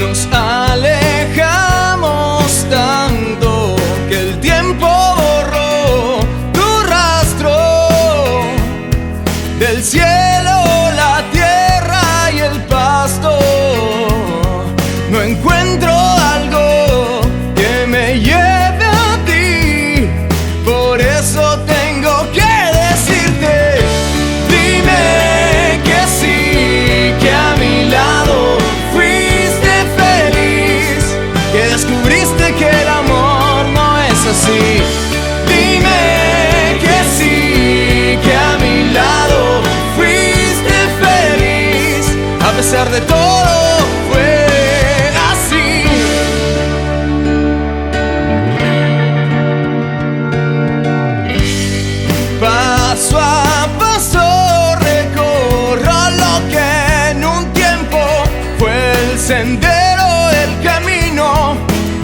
Nos alejamos tanto que el tiempo borró tu rastro. Del cielo, la tierra y el pasto, no encuentro algo que me lleve a ti. Por eso tengo que decirte, dime que sí, que a mi lado fuiste feliz, que descubriste que el amor no es así. Dime que sí, que a mi lado fuiste feliz, a pesar de todo fue así. Paso a paso recorro lo que en un tiempo fue el sendero, el camino,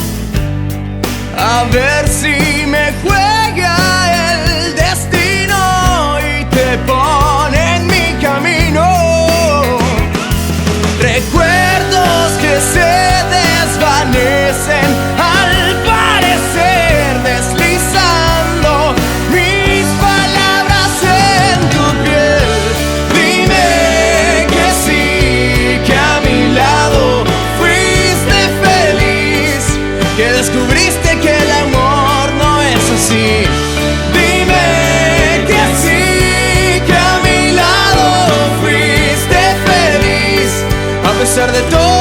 a ver si me juega el destino y te pone en mi camino. Recuerdos que se desvanecen al parecer, deslizando mis palabras en tu piel. Dime que sí, que a mi lado fuiste feliz, que descubriste que el amor no es así. Dime que sí, que a mi lado fuiste feliz, a pesar de todo.